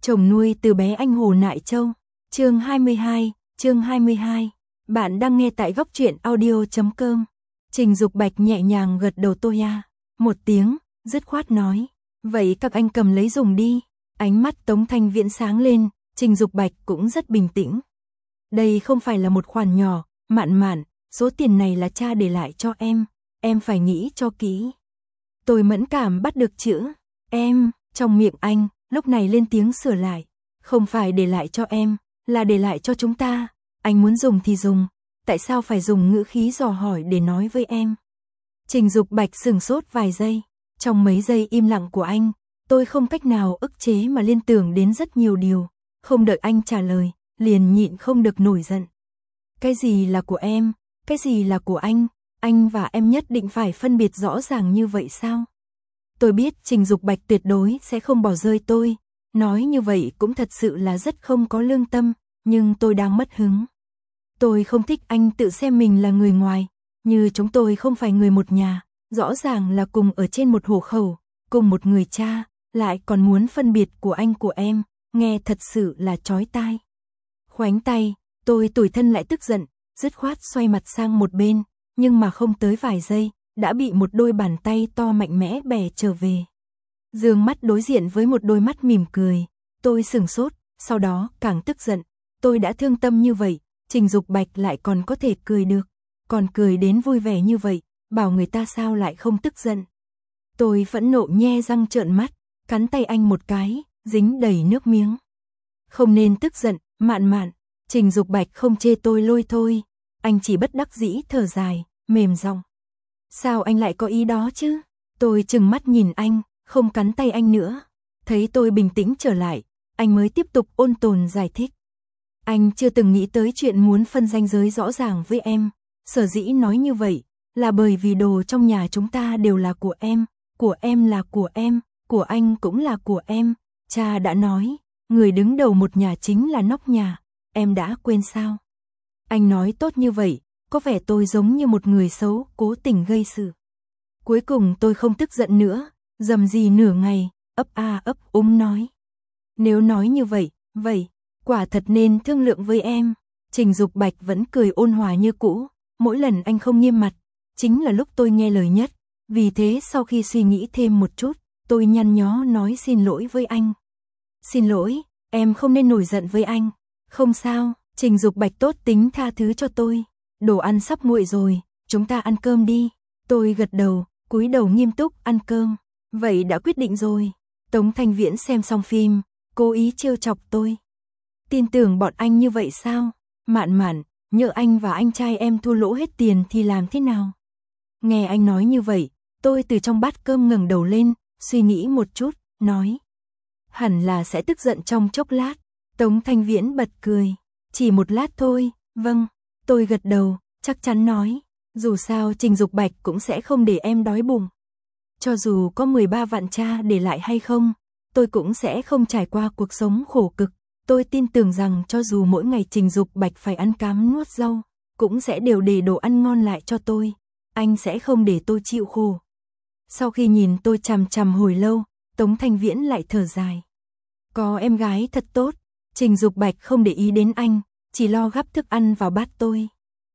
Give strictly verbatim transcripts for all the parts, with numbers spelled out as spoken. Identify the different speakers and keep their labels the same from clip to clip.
Speaker 1: Chồng nuôi từ bé anh Hồ Nại Châu. Chương hai mươi hai, chương hai mươi hai. Bạn đang nghe tại góc truyện audio chấm com. Trình Dục Bạch nhẹ nhàng gật đầu tôi à. Một tiếng, dứt khoát nói. Vậy các anh cầm lấy dùng đi. Ánh mắt Tống Thanh Viễn sáng lên, Trình Dục Bạch cũng rất bình tĩnh. Đây không phải là một khoản nhỏ, Mạn Mạn, số tiền này là cha để lại cho em, em phải nghĩ cho kỹ. Tôi mẫn cảm bắt được chữ em, trong miệng anh, lúc này lên tiếng sửa lại. Không phải để lại cho em, là để lại cho chúng ta. Anh muốn dùng thì dùng, tại sao phải dùng ngữ khí dò hỏi để nói với em? Trình Dục Bạch sửng sốt vài giây. Trong mấy giây im lặng của anh, tôi không cách nào ức chế mà liên tưởng đến rất nhiều điều. Không đợi anh trả lời, liền nhịn không được nổi giận. Cái gì là của em, cái gì là của anh, anh và em nhất định phải phân biệt rõ ràng như vậy sao? Tôi biết Trình Dục Bạch tuyệt đối sẽ không bỏ rơi tôi, nói như vậy cũng thật sự là rất không có lương tâm, nhưng tôi đang mất hứng. Tôi không thích anh tự xem mình là người ngoài, như chúng tôi không phải người một nhà, rõ ràng là cùng ở trên một hộ khẩu, cùng một người cha, lại còn muốn phân biệt của anh của em, nghe thật sự là chói tai. Khoánh tay, tôi tủi thân lại tức giận, dứt khoát xoay mặt sang một bên, nhưng mà không tới vài giây, đã bị một đôi bàn tay to mạnh mẽ bè trở về. Dương mắt đối diện với một đôi mắt mỉm cười, tôi sửng sốt, sau đó càng tức giận, tôi đã thương tâm như vậy, Trình Dục Bạch lại còn có thể cười được, còn cười đến vui vẻ như vậy, bảo người ta sao lại không tức giận. Tôi phẫn nộ nhe răng trợn mắt, cắn tay anh một cái, dính đầy nước miếng. Không nên tức giận, Mạn Mạn, Trình Dục Bạch không chê tôi lôi thôi, anh chỉ bất đắc dĩ thở dài, mềm giọng. Sao anh lại có ý đó chứ? Tôi trừng mắt nhìn anh, không cắn tay anh nữa. Thấy tôi bình tĩnh trở lại, anh mới tiếp tục ôn tồn giải thích. Anh chưa từng nghĩ tới chuyện muốn phân ranh giới rõ ràng với em. Sở dĩ nói như vậy, là bởi vì đồ trong nhà chúng ta đều là của em, của em là của em, của anh cũng là của em. Cha đã nói, người đứng đầu một nhà chính là nóc nhà, em đã quên sao? Anh nói tốt như vậy, có vẻ tôi giống như một người xấu, cố tình gây sự. Cuối cùng tôi không tức giận nữa, dầm gì nửa ngày, ấp a ấp úng nói. Nếu nói như vậy, vậy, quả thật nên thương lượng với em. Trình Dục Bạch vẫn cười ôn hòa như cũ, mỗi lần anh không nghiêm mặt, chính là lúc tôi nghe lời nhất. Vì thế sau khi suy nghĩ thêm một chút, tôi nhăn nhó nói xin lỗi với anh. Xin lỗi, em không nên nổi giận với anh. Không sao, Trình Dục Bạch tốt tính tha thứ cho tôi. Đồ ăn sắp nguội rồi, chúng ta ăn cơm đi. Tôi gật đầu, cúi đầu nghiêm túc ăn cơm. Vậy đã quyết định rồi. Tống Thanh Viễn xem xong phim, cố ý trêu chọc tôi. Tin tưởng bọn anh như vậy sao? Mạn Mạn, nhỡ anh và anh trai em thua lỗ hết tiền thì làm thế nào? Nghe anh nói như vậy, tôi từ trong bát cơm ngẩng đầu lên, suy nghĩ một chút, nói. Hẳn là sẽ tức giận trong chốc lát. Tống Thanh Viễn bật cười. Chỉ một lát thôi, vâng. Tôi gật đầu, chắc chắn nói. Dù sao Trình Dục Bạch cũng sẽ không để em đói bụng. Cho dù có mười ba vạn cha để lại hay không, tôi cũng sẽ không trải qua cuộc sống khổ cực. Tôi tin tưởng rằng cho dù mỗi ngày Trình Dục Bạch phải ăn cám nuốt rau, cũng sẽ đều để đồ ăn ngon lại cho tôi. Anh sẽ không để tôi chịu khổ. Sau khi nhìn tôi chằm chằm hồi lâu, Tống Thanh Viễn lại thở dài. Có em gái thật tốt. Trình Dục Bạch không để ý đến anh, chỉ lo gắp thức ăn vào bát tôi.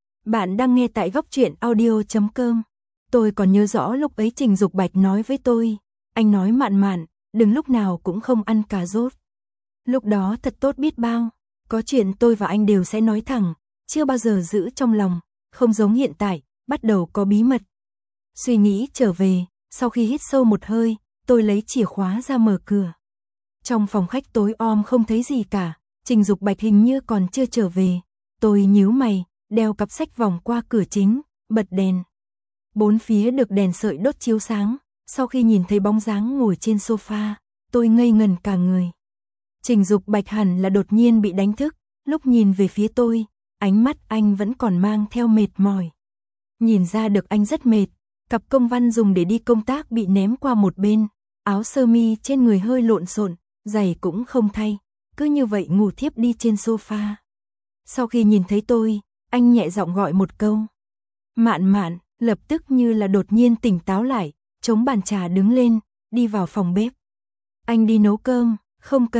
Speaker 1: Bạn đang nghe tại góc truyện audio chấm com. Tôi còn nhớ rõ lúc ấy Trình Dục Bạch nói với tôi, anh nói Mạn Mạn, đừng lúc nào cũng không ăn cà rốt. Lúc đó thật tốt biết bao, có chuyện tôi và anh đều sẽ nói thẳng, chưa bao giờ giữ trong lòng, không giống hiện tại, bắt đầu có bí mật. Suy nghĩ trở về, sau khi hít sâu một hơi, tôi lấy chìa khóa ra mở cửa. Trong phòng khách tối om không thấy gì cả, Trình Dục Bạch hình như còn chưa trở về. Tôi nhíu mày, đeo cặp sách vòng qua cửa chính, bật đèn. Bốn phía được đèn sợi đốt chiếu sáng, sau khi nhìn thấy bóng dáng ngồi trên sofa, tôi ngây ngẩn cả người. Trình Dục Bạch hẳn là đột nhiên bị đánh thức, lúc nhìn về phía tôi, ánh mắt anh vẫn còn mang theo mệt mỏi. Nhìn ra được anh rất mệt, cặp công văn dùng để đi công tác bị ném qua một bên, áo sơ mi trên người hơi lộn xộn, giày cũng không thay, cứ như vậy ngủ thiếp đi trên sofa. Sau khi nhìn thấy tôi, anh nhẹ giọng gọi một câu. Mạn Mạn, lập tức như là đột nhiên tỉnh táo lại, chống bàn trà đứng lên, đi vào phòng bếp. Anh đi nấu cơm, không cần,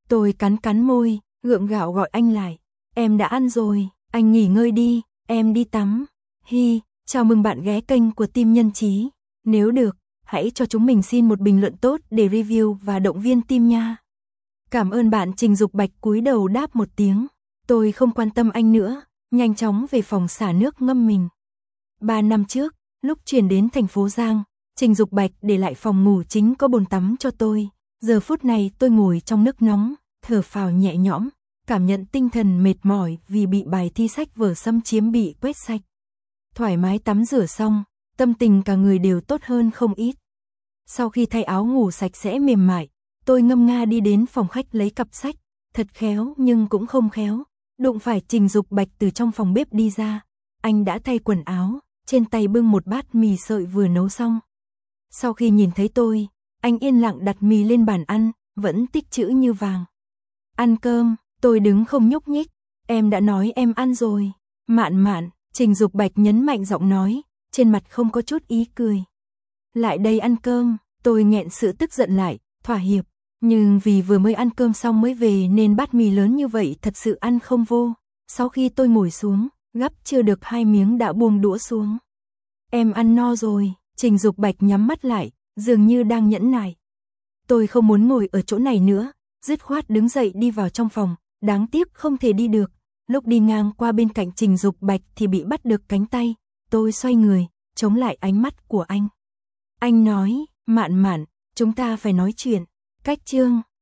Speaker 1: Tôi cắn cắn môi, gượng gạo gọi anh lại. Em đã ăn rồi, anh nghỉ ngơi đi, em đi tắm. Hi, chào mừng bạn ghé kênh của team Nhân Chí. Nếu được, hãy cho chúng mình xin một bình luận tốt để review và động viên team nha. Cảm ơn bạn. Trình Dục Bạch cúi đầu đáp một tiếng. Tôi không quan tâm anh nữa, nhanh chóng về phòng xả nước ngâm mình. Ba năm trước, lúc chuyển đến thành phố Giang, Trình Dục Bạch để lại phòng ngủ chính có bồn tắm cho tôi. Giờ phút này tôi ngồi trong nước nóng, thở phào nhẹ nhõm, cảm nhận tinh thần mệt mỏi vì bị bài thi sách vở xâm chiếm bị quét sạch. Thoải mái tắm rửa xong, tâm tình cả người đều tốt hơn không ít. Sau khi thay áo ngủ sạch sẽ mềm mại, tôi ngâm nga đi đến phòng khách lấy cặp sách, thật khéo nhưng cũng không khéo, đụng phải Trình Dục Bạch từ trong phòng bếp đi ra. Anh đã thay quần áo, trên tay bưng một bát mì sợi vừa nấu xong. Sau khi nhìn thấy tôi, anh yên lặng đặt mì lên bàn ăn, vẫn tích chữ như vàng. Ăn cơm, tôi đứng không nhúc nhích. Em đã nói em ăn rồi. Mạn mạn, Trình Dục Bạch nhấn mạnh giọng nói, trên mặt không có chút ý cười. Lại đây ăn cơm, tôi nghẹn sự tức giận lại, thỏa hiệp. Nhưng vì vừa mới ăn cơm xong mới về nên bát mì lớn như vậy thật sự ăn không vô. Sau khi tôi ngồi xuống, gắp chưa được hai miếng đã buông đũa xuống. Em ăn no rồi, Trình Dục Bạch nhắm mắt lại, dường như đang nhẫn nại. Tôi không muốn ngồi ở chỗ này nữa, dứt khoát đứng dậy đi vào trong phòng, đáng tiếc không thể đi được. Lúc đi ngang qua bên cạnh Trình Dục Bạch thì bị bắt được cánh tay, tôi xoay người, chống lại ánh mắt của anh. Anh nói, Mạn Mạn, chúng ta phải nói chuyện. Cách chương